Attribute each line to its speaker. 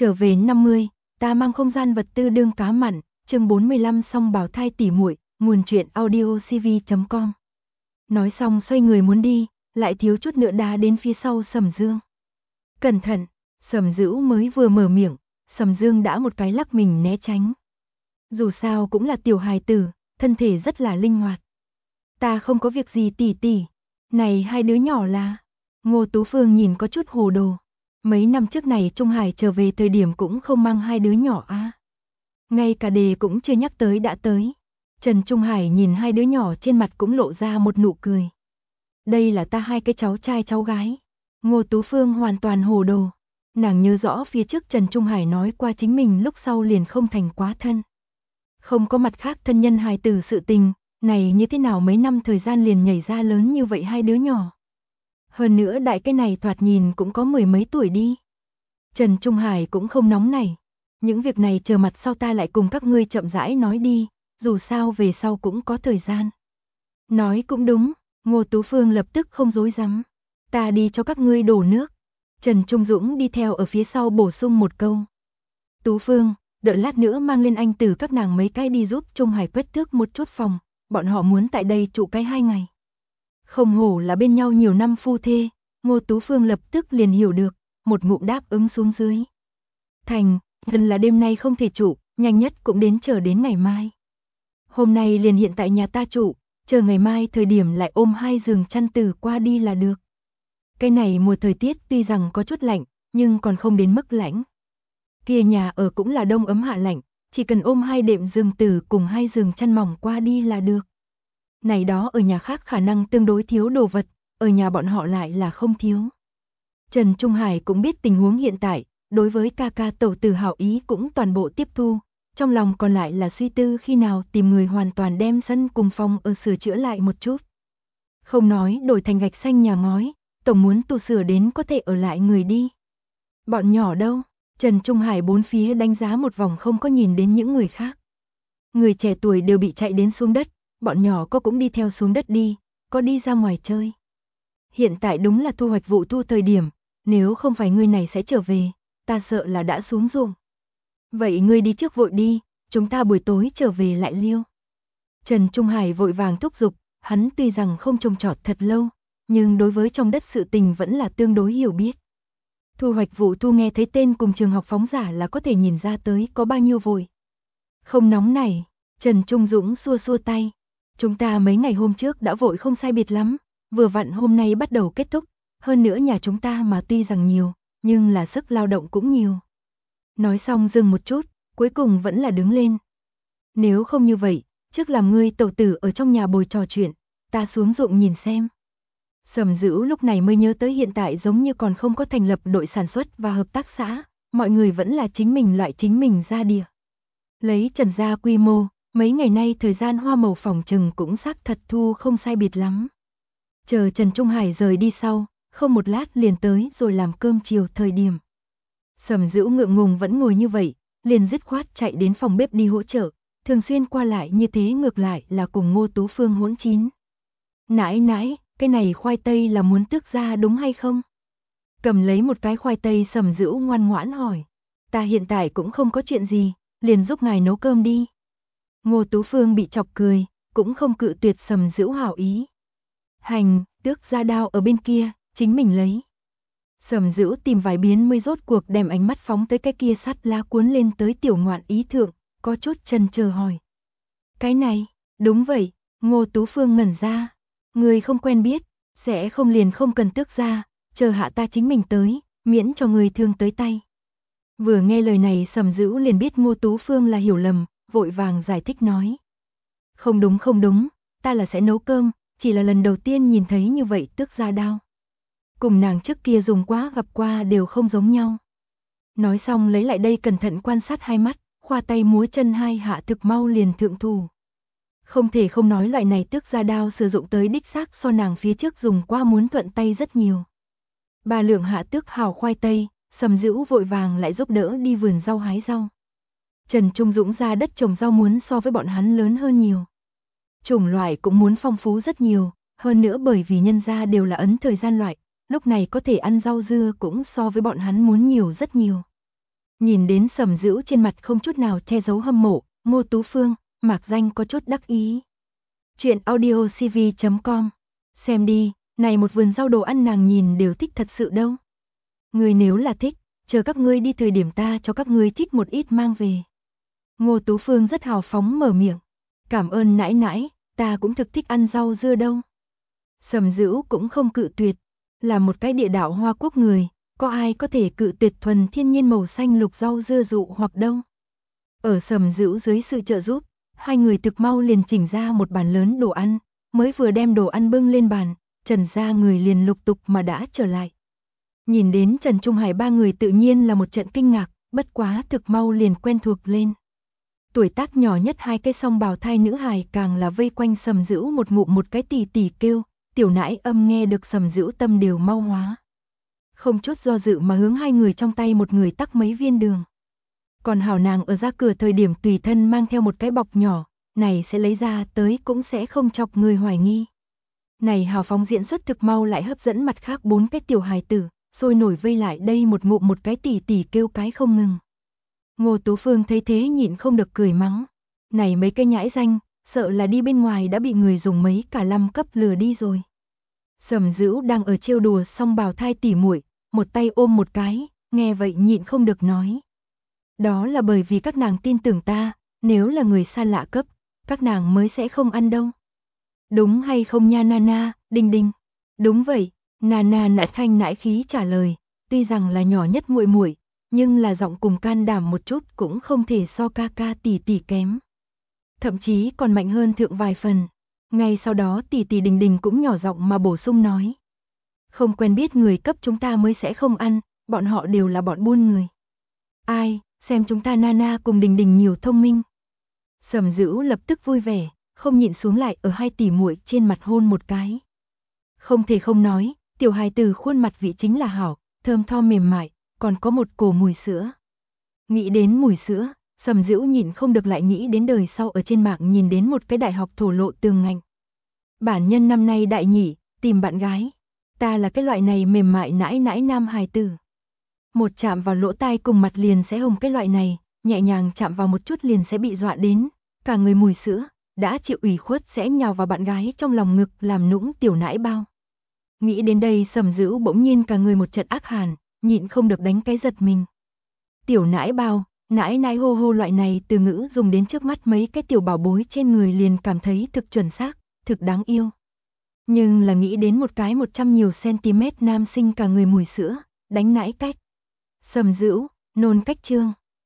Speaker 1: Trở về 50, ta mang không gian vật tư đương cá mặn, chương 45 song bào thai tỉ muội, nguồn truyện audio cv.com. Nói xong xoay người muốn đi, lại thiếu chút nữa đá đến phía sau Sầm Dương. Cẩn thận, Sầm Dữu mới vừa mở miệng, Sầm Dương đã một cái lắc mình né tránh. Dù sao cũng là tiểu hài tử, thân thể rất là linh hoạt. Ta không có việc gì tỷ tỷ. Này hai đứa nhỏ là... Ngô Tú Phương nhìn có chút hồ đồ. Mấy năm trước này Trung Hải trở về thời điểm cũng không mang hai đứa nhỏ à. Ngay cả đề cũng chưa nhắc tới đã tới. Trần Trung Hải nhìn hai đứa nhỏ trên mặt cũng lộ ra một nụ cười. Đây là ta hai cái cháu trai cháu gái. Ngô Tú Phương hoàn toàn hồ đồ. Nàng nhớ rõ phía trước Trần Trung Hải nói qua chính mình lúc sau liền không thành quá thân. Không có mặt khác thân nhân hài tử sự tình, này như thế nào mấy năm thời gian liền nhảy ra lớn như vậy hai đứa nhỏ. Hơn nữa đại cái này thoạt nhìn cũng có mười mấy tuổi đi. Trần Trung Hải cũng không nóng này. Những việc này chờ mặt sau ta lại cùng các ngươi chậm rãi nói đi, dù sao về sau cũng có thời gian. Nói cũng đúng, Ngô Tú Phương lập tức không dối rắm. Ta đi cho các ngươi đổ nước. Trần Trung Dũng đi theo ở phía sau bổ sung một câu. Tú Phương, đợi lát nữa mang lên anh từ các nàng mấy cái đi giúp Trung Hải quét tước một chút phòng, bọn họ muốn tại đây trụ cái 2 ngày. Không hổ là bên nhau nhiều năm phu thê, Ngô Tú Phương lập tức liền hiểu được, một ngụm đáp ứng xuống dưới. Thành, gần là đêm nay không thể trụ, nhanh nhất cũng đến chờ đến ngày mai. Hôm nay liền hiện tại nhà ta trụ, chờ ngày mai thời điểm lại ôm 2 giường chăn từ qua đi là được. Cái này mùa thời tiết tuy rằng có chút lạnh, nhưng còn không đến mức lạnh. Kia nhà ở cũng là đông ấm hạ lạnh, chỉ cần ôm 2 đệm giường từ cùng 2 giường chăn mỏng qua đi là được. Này đó ở nhà khác khả năng tương đối thiếu đồ vật, ở nhà bọn họ lại là không thiếu. Trần Trung Hải cũng biết tình huống hiện tại, đối với ca ca tẩu tử hảo ý cũng toàn bộ tiếp thu, trong lòng còn lại là suy tư khi nào tìm người hoàn toàn đem sân cùng phòng ở sửa chữa lại một chút. Không nói đổi thành gạch xanh nhà ngói, tổng muốn tu sửa đến có thể ở lại người đi. Bọn nhỏ đâu? Trần Trung Hải bốn phía đánh giá một vòng không có nhìn đến những người khác. Người trẻ tuổi đều bị chạy đến xuống đất, bọn nhỏ có cũng đi theo xuống đất đi, có đi ra ngoài chơi. Hiện tại đúng là thu hoạch vụ thu thời điểm, nếu không phải ngươi này sẽ trở về, ta sợ là đã xuống ruộng. Vậy ngươi đi trước vội đi, chúng ta buổi tối trở về lại liêu. Trần Trung Hải vội vàng thúc giục, hắn tuy rằng không trông trọt thật lâu, nhưng đối với trong đất sự tình vẫn là tương đối hiểu biết. Thu hoạch vụ thu nghe thấy tên cùng trường học phóng giả là có thể nhìn ra tới có bao nhiêu vội. Không nóng này, Trần Trung Dũng xua xua tay. Chúng ta mấy ngày hôm trước đã vội không sai biệt lắm, vừa vặn hôm nay bắt đầu kết thúc, hơn nữa nhà chúng ta mà tuy rằng nhiều, nhưng là sức lao động cũng nhiều. Nói xong dừng một chút, cuối cùng vẫn là đứng lên. Nếu không như vậy, trước làm ngươi tẩu tử ở trong nhà bồi trò chuyện, ta xuống ruộng nhìn xem. Sầm Dữu lúc này mới nhớ tới hiện tại giống như còn không có thành lập đội sản xuất và hợp tác xã, mọi người vẫn là chính mình loại chính mình ra đìa. Lấy Trần gia quy mô, mấy ngày nay thời gian hoa màu phòng trừng cũng xác thật thu không sai biệt lắm. Chờ Trần Trung Hải rời đi sau, không một lát liền tới rồi làm cơm chiều thời điểm. Sầm Dữu ngượng ngùng vẫn ngồi như vậy, liền dứt khoát chạy đến phòng bếp đi hỗ trợ, thường xuyên qua lại như thế ngược lại là cùng Ngô Tú Phương hỗn chín. Nãi nãi, cái này khoai tây là muốn tước ra đúng hay không? Cầm lấy một cái khoai tây Sầm Dữu ngoan ngoãn hỏi. Ta hiện tại cũng không có chuyện gì, liền giúp ngài nấu cơm đi. Ngô Tú Phương bị chọc cười, cũng không cự tuyệt Sầm Dữu hảo ý. Hành, tước ra đao ở bên kia, chính mình lấy. Sầm Dữu tìm vài biến mới rốt cuộc đem ánh mắt phóng tới cái kia sắt lá cuốn lên tới tiểu ngoạn ý thượng, có chút chần chờ hỏi. Cái này, đúng vậy, Ngô Tú Phương ngẩn ra. Người không quen biết, sẽ không liền không cần tước ra, chờ hạ ta chính mình tới, miễn cho người thương tới tay. Vừa nghe lời này Sầm Dữu liền biết Ngô Tú Phương là hiểu lầm, vội vàng giải thích nói. Không đúng, ta là sẽ nấu cơm, chỉ là lần đầu tiên nhìn thấy như vậy tước ra đao. Cùng nàng trước kia dùng quá gặp qua đều không giống nhau. Nói xong lấy lại đây cẩn thận quan sát hai mắt, khoa tay múa chân hai hạ thực mau liền thượng thủ. Không thể không nói loại này tước ra đao sử dụng tới đích xác so nàng phía trước dùng qua muốn thuận tay rất nhiều. Bà lượng hạ tước hào khoai tây, Sầm Dữu vội vàng lại giúp đỡ đi vườn rau hái rau. Trần Trung Dũng ra đất trồng rau muốn so với bọn hắn lớn hơn nhiều. Chủng loại cũng muốn phong phú rất nhiều, hơn nữa bởi vì nhân gia đều là ấn thời gian loại, lúc này có thể ăn rau dưa cũng so với bọn hắn muốn nhiều rất nhiều. Nhìn đến Sầm Dữu trên mặt không chút nào che giấu hâm mộ, Ngô Tú Phương, mạc danh có chút đắc ý. Chuyện audiocv.com. Xem đi, này một vườn rau đồ ăn nàng nhìn đều thích thật sự đâu. Người nếu là thích, chờ các ngươi đi thời điểm ta cho các ngươi trích một ít mang về. Ngô Tú Phương rất hào phóng mở miệng. Cảm ơn nãi nãi, ta cũng thực thích ăn rau dưa đâu. Sầm Dữu cũng không cự tuyệt, là một cái địa đạo Hoa Quốc người, có ai có thể cự tuyệt thuần thiên nhiên màu xanh lục rau dưa dụ hoặc đâu. Ở Sầm Dữu dưới sự trợ giúp, hai người thực mau liền chỉnh ra một bàn lớn đồ ăn, mới vừa đem đồ ăn bưng lên bàn, Trần gia người liền lục tục mà đã trở lại. Nhìn đến Trần Trung Hải ba người tự nhiên là một trận kinh ngạc, bất quá thực mau liền quen thuộc lên. Tuổi tác nhỏ nhất hai cái song bào thai nữ hài càng là vây quanh Sầm Dữu một ngụm một cái tỉ tỉ kêu, tiểu nãi âm nghe được Sầm Dữu tâm đều mau hóa. Không chút do dự mà hướng hai người trong tay một người tắc mấy viên đường. Còn hảo nàng ở ra cửa thời điểm tùy thân mang theo một cái bọc nhỏ, này sẽ lấy ra tới cũng sẽ không chọc người hoài nghi. Này hào phóng diễn xuất thực mau lại hấp dẫn mặt khác bốn cái tiểu hài tử, sôi nổi vây lại đây một ngụm một cái tỉ tỉ kêu cái không ngừng. Ngô Tú Phương thấy thế nhịn không được cười mắng. Này mấy cái nhãi danh, sợ là đi bên ngoài đã bị người dùng mấy cả 5 cấp lừa đi rồi. Sầm Dữu đang ở trêu đùa song bào thai tỉ muội, một tay ôm một cái, nghe vậy nhịn không được nói. Đó là bởi vì các nàng tin tưởng ta, nếu là người xa lạ cấp, các nàng mới sẽ không ăn đâu. Đúng hay không nha Nana, Đinh Đinh? Đúng vậy, Nana nãi thanh nãi khí trả lời, tuy rằng là nhỏ nhất muội muội, nhưng là giọng cùng can đảm một chút cũng không thể so ca ca tỷ tỷ kém. Thậm chí còn mạnh hơn thượng vài phần. Ngay sau đó tỷ tỷ Đình Đình cũng nhỏ giọng mà bổ sung nói. Không quen biết người cấp chúng ta mới sẽ không ăn, bọn họ đều là bọn buôn người. Ai, xem chúng ta Nana cùng Đình Đình nhiều thông minh. Sầm Dữu lập tức vui vẻ, không nhịn xuống lại ở hai tỷ muội trên mặt hôn một cái. Không thể không nói, tiểu hài tử khuôn mặt vị chính là hảo, thơm tho mềm mại, còn có một cổ mùi sữa. Nghĩ đến mùi sữa, Sầm Dữu nhịn không được lại nghĩ đến đời sau ở trên mạng nhìn đến một cái đại học thổ lộ tường ngành. Bản nhân năm nay đại nhỉ, tìm bạn gái. Ta là cái loại này mềm mại nãi nãi nam hài tử. Một chạm vào lỗ tai cùng mặt liền sẽ hồng cái loại này, nhẹ nhàng chạm vào một chút liền sẽ bị dọa đến, cả người mùi sữa, đã chịu ủy khuất sẽ nhào vào bạn gái trong lòng ngực làm nũng tiểu nãi bao. Nghĩ đến đây Sầm Dữu bỗng nhiên cả người một trận ác hàn, nhịn không được đánh cái giật mình. Tiểu nãi bao, nãi nãi hô hô loại này từ ngữ dùng đến trước mắt mấy cái tiểu bảo bối trên người liền cảm thấy thực chuẩn xác, thực đáng yêu. Nhưng là nghĩ đến một cái 100 nhiều cm nam sinh cả người mùi sữa, đánh nãi cách. Sầm Dữu, nôn cách trương.